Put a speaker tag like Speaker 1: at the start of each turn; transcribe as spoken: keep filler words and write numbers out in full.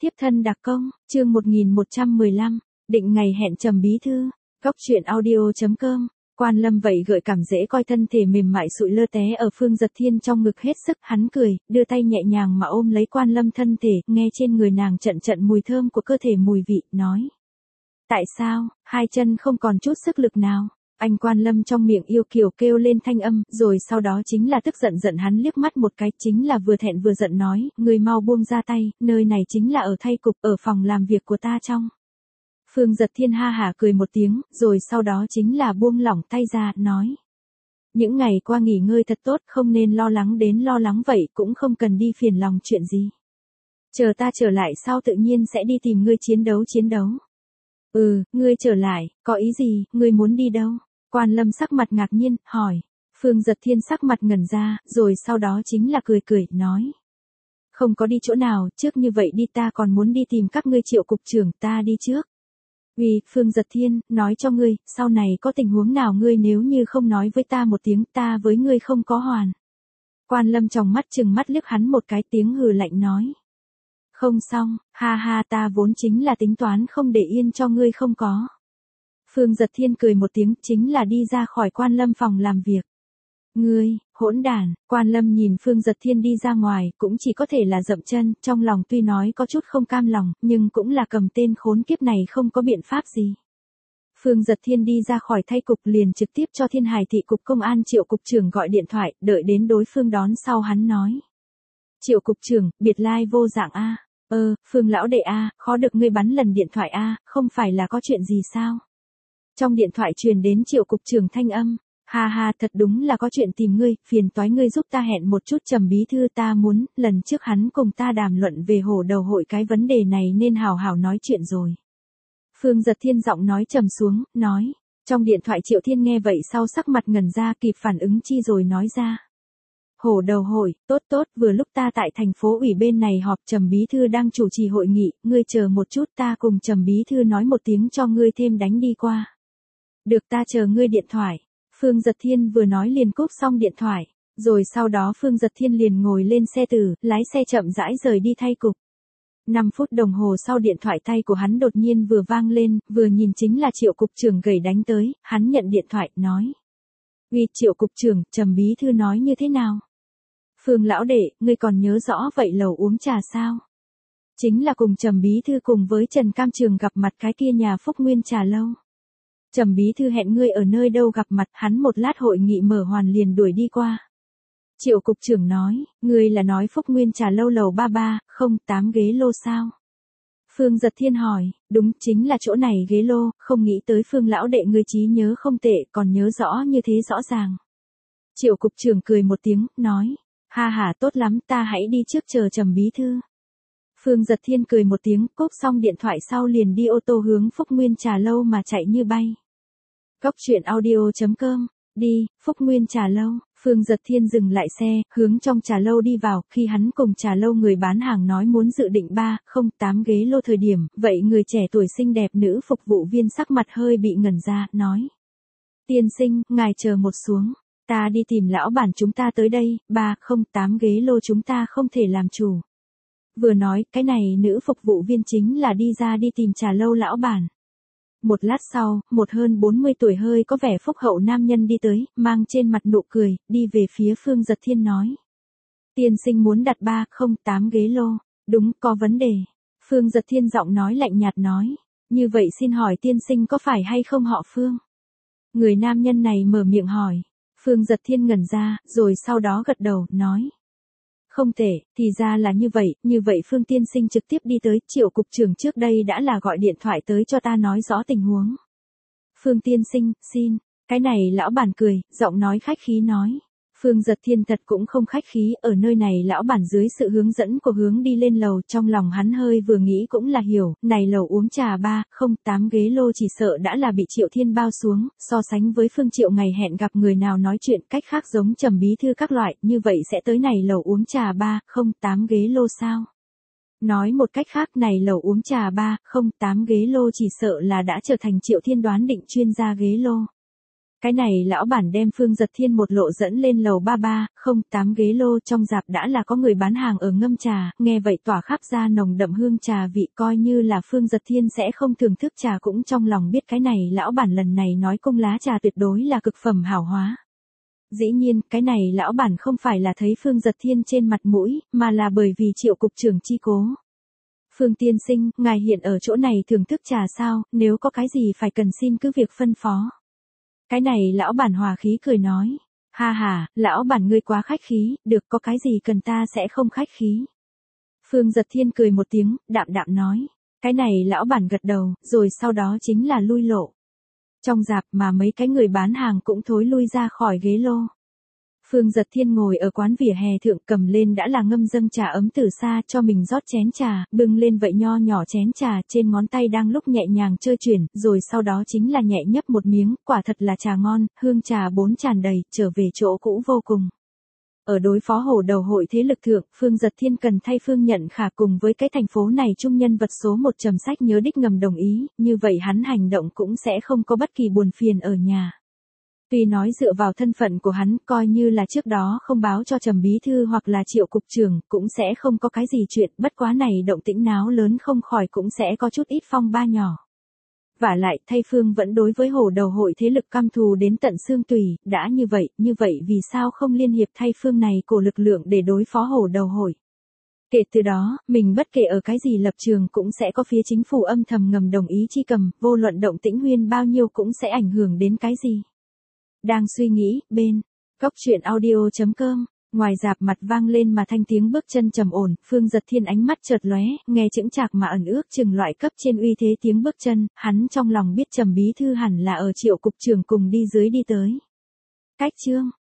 Speaker 1: Tiếp thân đặc công, chương một nghìn một trăm mười lăm, định ngày hẹn Trầm bí thư, góc truyện audio chấm com. Quan Lâm vậy gợi cảm dễ coi thân thể mềm mại sụi lơ té ở Phương Giật Thiên trong ngực hết sức, hắn cười, đưa tay nhẹ nhàng mà ôm lấy Quan Lâm thân thể, nghe trên người nàng trận trận mùi thơm của cơ thể mùi vị, nói. Tại sao, hai chân không còn chút sức lực nào? Anh Quan Lâm trong miệng yêu kiều kêu lên thanh âm, rồi sau đó chính là tức giận giận hắn liếc mắt một cái, chính là vừa thẹn vừa giận nói, người mau buông ra tay, nơi này chính là ở thay cục, ở phòng làm việc của ta trong. Phương Giật Thiên ha hả cười một tiếng, rồi sau đó chính là buông lỏng tay ra, nói. Những ngày qua nghỉ ngơi thật tốt, không nên lo lắng đến lo lắng vậy, cũng không cần đi phiền lòng chuyện gì. Chờ ta trở lại sau tự nhiên sẽ đi tìm ngươi chiến đấu chiến đấu. Ừ, ngươi trở lại, có ý gì, ngươi muốn đi đâu? Quan Lâm sắc mặt ngạc nhiên, hỏi. Phương Giật Thiên sắc mặt ngẩn ra, rồi sau đó chính là cười cười, nói. Không có đi chỗ nào, trước như vậy đi ta còn muốn đi tìm các ngươi Triệu cục trưởng, ta đi trước. Vì, Phương Giật Thiên, nói cho ngươi, sau này có tình huống nào ngươi nếu như không nói với ta một tiếng, ta với ngươi không có hoàn. Quan Lâm tròng mắt chừng mắt liếc hắn một cái, tiếng hừ lạnh nói. Không xong, ha ha, ta vốn chính là tính toán không để yên cho ngươi không có. Phương Giật Thiên cười một tiếng, chính là đi ra khỏi Quan Lâm phòng làm việc. Ngươi, hỗn đản, Quan Lâm nhìn Phương Giật Thiên đi ra ngoài, cũng chỉ có thể là dậm chân, trong lòng tuy nói có chút không cam lòng, nhưng cũng là cầm tên khốn kiếp này không có biện pháp gì. Phương Giật Thiên đi ra khỏi thay cục liền trực tiếp cho Thiên Hải thị cục công an Triệu cục trưởng gọi điện thoại, đợi đến đối phương đón sau hắn nói. Triệu cục trưởng, biệt lai vô dạng a. Ơ, Phương lão đệ a, khó được ngươi bắn lần điện thoại a, không phải là có chuyện gì sao? Trong điện thoại truyền đến Triệu cục trưởng thanh âm, ha ha, thật đúng là có chuyện tìm ngươi, phiền toái ngươi giúp ta hẹn một chút Trầm bí thư, ta muốn, lần trước hắn cùng ta đàm luận về hổ đầu hội cái vấn đề này nên hào hào nói chuyện rồi. Phương Giật Thiên giọng nói trầm xuống, nói, trong điện thoại Triệu Thiên nghe vậy sau sắc mặt ngẩn ra, kịp phản ứng chi rồi nói ra. Hổ đầu hội, tốt tốt, vừa lúc ta tại thành phố ủy bên này họp, Trầm bí thư đang chủ trì hội nghị, ngươi chờ một chút, ta cùng Trầm bí thư nói một tiếng cho ngươi thêm đánh đi qua. Được, ta chờ ngươi điện thoại. Phương Giật Thiên vừa nói liền cúp xong điện thoại, rồi sau đó Phương Giật Thiên liền ngồi lên xe tử, lái xe chậm rãi rời đi thay cục. năm phút đồng hồ sau điện thoại tay của hắn đột nhiên vừa vang lên, vừa nhìn chính là Triệu cục trưởng gầy đánh tới, hắn nhận điện thoại, nói. Uy, Triệu cục trưởng, Trầm bí thư nói như thế nào? Phương lão đệ, ngươi còn nhớ rõ vậy lầu uống trà sao? Chính là cùng Trầm bí thư cùng với Trần Cam Trường gặp mặt cái kia nhà Phúc Nguyên trà lâu. Trầm bí thư hẹn ngươi ở nơi đâu gặp mặt, hắn một lát hội nghị mở hoàn liền đuổi đi qua. Triệu cục trưởng nói, ngươi là nói Phúc Nguyên trà lâu lầu ba ba, không tám ghế lô sao? Phương Giật Thiên hỏi, đúng, chính là chỗ này ghế lô, không nghĩ tới Phương lão đệ ngươi trí nhớ không tệ, còn nhớ rõ như thế rõ ràng. Triệu cục trưởng cười một tiếng, nói, ha ha, tốt lắm, ta hãy đi trước chờ Trầm bí thư. Phương Giật Thiên cười một tiếng, cốp xong điện thoại sau liền đi ô tô hướng Phúc Nguyên trà lâu mà chạy như bay. Góc truyện audio chấm com, đi, Phúc Nguyên trà lâu, Phương Giật Thiên dừng lại xe, hướng trong trà lâu đi vào, khi hắn cùng trà lâu người bán hàng nói muốn dự định ba, không tám ghế lô thời điểm, vậy người trẻ tuổi xinh đẹp nữ phục vụ viên sắc mặt hơi bị ngẩn ra, nói. Tiên sinh, ngài chờ một xuống, ta đi tìm lão bản chúng ta tới đây, ba, không tám ghế lô chúng ta không thể làm chủ. Vừa nói, cái này nữ phục vụ viên chính là đi ra đi tìm trà lâu lão bản. Một lát sau, một hơn bốn mươi tuổi hơi có vẻ phúc hậu nam nhân đi tới, mang trên mặt nụ cười, đi về phía Phương Giật Thiên nói. Tiên sinh muốn đặt ba, không tám ghế lô, đúng, có vấn đề. Phương Giật Thiên giọng nói lạnh nhạt nói, như vậy xin hỏi tiên sinh có phải hay không họ Phương? Người nam nhân này mở miệng hỏi, Phương Giật Thiên ngẩn ra, rồi sau đó gật đầu, nói. Không thể, thì ra là như vậy, như vậy Phương tiên sinh trực tiếp đi tới, Triệu cục trưởng trước đây đã là gọi điện thoại tới cho ta nói rõ tình huống. Phương tiên sinh, xin, cái này lão bản cười, giọng nói khách khí nói. Phương Giật Thiên thật cũng không khách khí, ở nơi này lão bản dưới sự hướng dẫn của hướng đi lên lầu, trong lòng hắn hơi vừa nghĩ cũng là hiểu, này lầu uống trà ba, không tám ghế lô chỉ sợ đã là bị Triệu Thiên bao xuống, so sánh với Phương Triệu ngày hẹn gặp người nào nói chuyện cách khác giống Trầm bí thư các loại, như vậy sẽ tới này lầu uống trà ba, không tám ghế lô sao? Nói một cách khác, này lầu uống trà ba, không tám ghế lô chỉ sợ là đã trở thành Triệu Thiên đoán định chuyên gia ghế lô. Cái này lão bản đem Phương Giật Thiên một lộ dẫn lên lầu ba ba không tám ghế lô, trong dạp đã là có người bán hàng ở ngâm trà, nghe vậy tỏa khắp ra nồng đậm hương trà vị, coi như là Phương Giật Thiên sẽ không thưởng thức trà cũng trong lòng biết cái này lão bản lần này nói cung lá trà tuyệt đối là cực phẩm hảo hóa. Dĩ nhiên, cái này lão bản không phải là thấy Phương Giật Thiên trên mặt mũi, mà là bởi vì Triệu cục trưởng chi cố. Phương tiên sinh, ngài hiện ở chỗ này thưởng thức trà sao, nếu có cái gì phải cần xin cứ việc phân phó. Cái này lão bản hòa khí cười nói, ha ha, lão bản ngươi quá khách khí, được, có cái gì cần ta sẽ không khách khí. Phương Giật Thiên cười một tiếng, đạm đạm nói, cái này lão bản gật đầu, rồi sau đó chính là lui lộ. Trong dạp mà mấy cái người bán hàng cũng thối lui ra khỏi ghế lô. Phương Giật Thiên ngồi ở quán vỉa hè thượng, cầm lên đã là ngâm dâng trà ấm từ xa, cho mình rót chén trà, bưng lên vậy nho nhỏ chén trà, trên ngón tay đang lúc nhẹ nhàng chơi chuyển, rồi sau đó chính là nhẹ nhấp một miếng, quả thật là trà ngon, hương trà bốn tràn đầy, trở về chỗ cũ vô cùng. Ở đối phó hổ đầu hội thế lực thượng, Phương Giật Thiên cần thay Phương Nhận Khả cùng với cái thành phố này chung nhân vật số một trầm sách nhớ đích ngầm đồng ý, như vậy hắn hành động cũng sẽ không có bất kỳ buồn phiền ở nhà. Tuy nói dựa vào thân phận của hắn, coi như là trước đó không báo cho Trầm bí thư hoặc là Triệu cục trưởng, cũng sẽ không có cái gì chuyện, bất quá này động tĩnh náo lớn không khỏi cũng sẽ có chút ít phong ba nhỏ. Vả lại, thay Phương vẫn đối với hổ đầu hội thế lực căm thù đến tận xương tùy, đã như vậy, như vậy vì sao không liên hiệp thay Phương này của lực lượng để đối phó hổ đầu hội. Kể từ đó, mình bất kể ở cái gì lập trường cũng sẽ có phía chính phủ âm thầm ngầm đồng ý chi cầm, vô luận động tĩnh huyên bao nhiêu cũng sẽ ảnh hưởng đến cái gì. Đang suy nghĩ, bên, góc truyện audio chấm com, ngoài dạp mặt vang lên mà thanh tiếng bước chân trầm ổn, Phương Giật Thiên ánh mắt chợt lóe, nghe chững chạc mà ẩn ước chừng loại cấp trên uy thế tiếng bước chân, hắn trong lòng biết Trầm bí thư hẳn là ở Triệu cục trưởng cùng đi dưới đi tới. Cách chương